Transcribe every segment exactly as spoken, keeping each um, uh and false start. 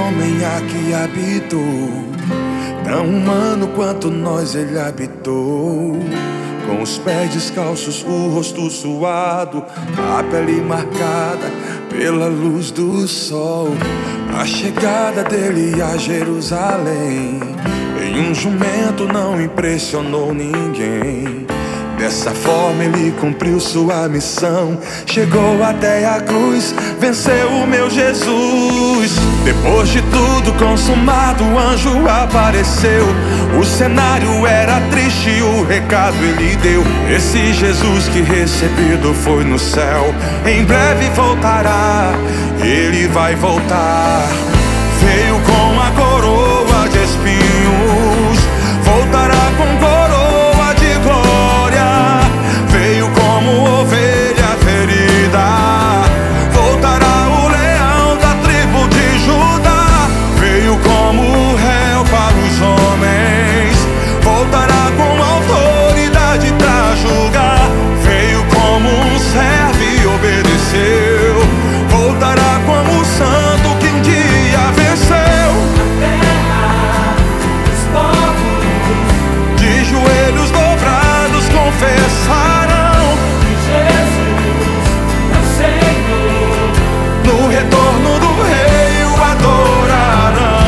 homem aqui habitou, tão humano quanto nós ele habitou. Com os pés descalços, o rosto suado, a pele marcada pela luz do sol. A chegada dele a Jerusalém em um jumento não impressionou ninguém. Dessa forma ele cumpriu sua missão, chegou até a cruz, venceu o meu Jesus. Depois de tudo consumado, o anjo apareceu. O cenário era triste, o recado ele deu: esse Jesus que recebido foi no céu, em breve voltará, ele vai voltar. Veio com a coroa de espinhos, voltará com coroa de glória. Veio como ovelha ferida, voltará o leão da tribo de Judá. Veio como réu para os homens, voltará com autoridade para julgar. Veio como um servo e obedeceu, voltará como o santo que um dia venceu. Na terra dos povos, De joelhos dobrados confessarão que Jesus é o Senhor. no retorno do rei o adorarão.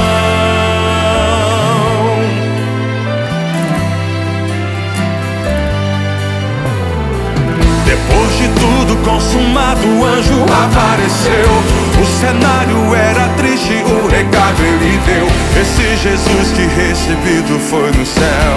Depois de tudo consumado, o anjo apareceu. O cenário era triste, o recado ele deu: esse Jesus que recebido foi no céu,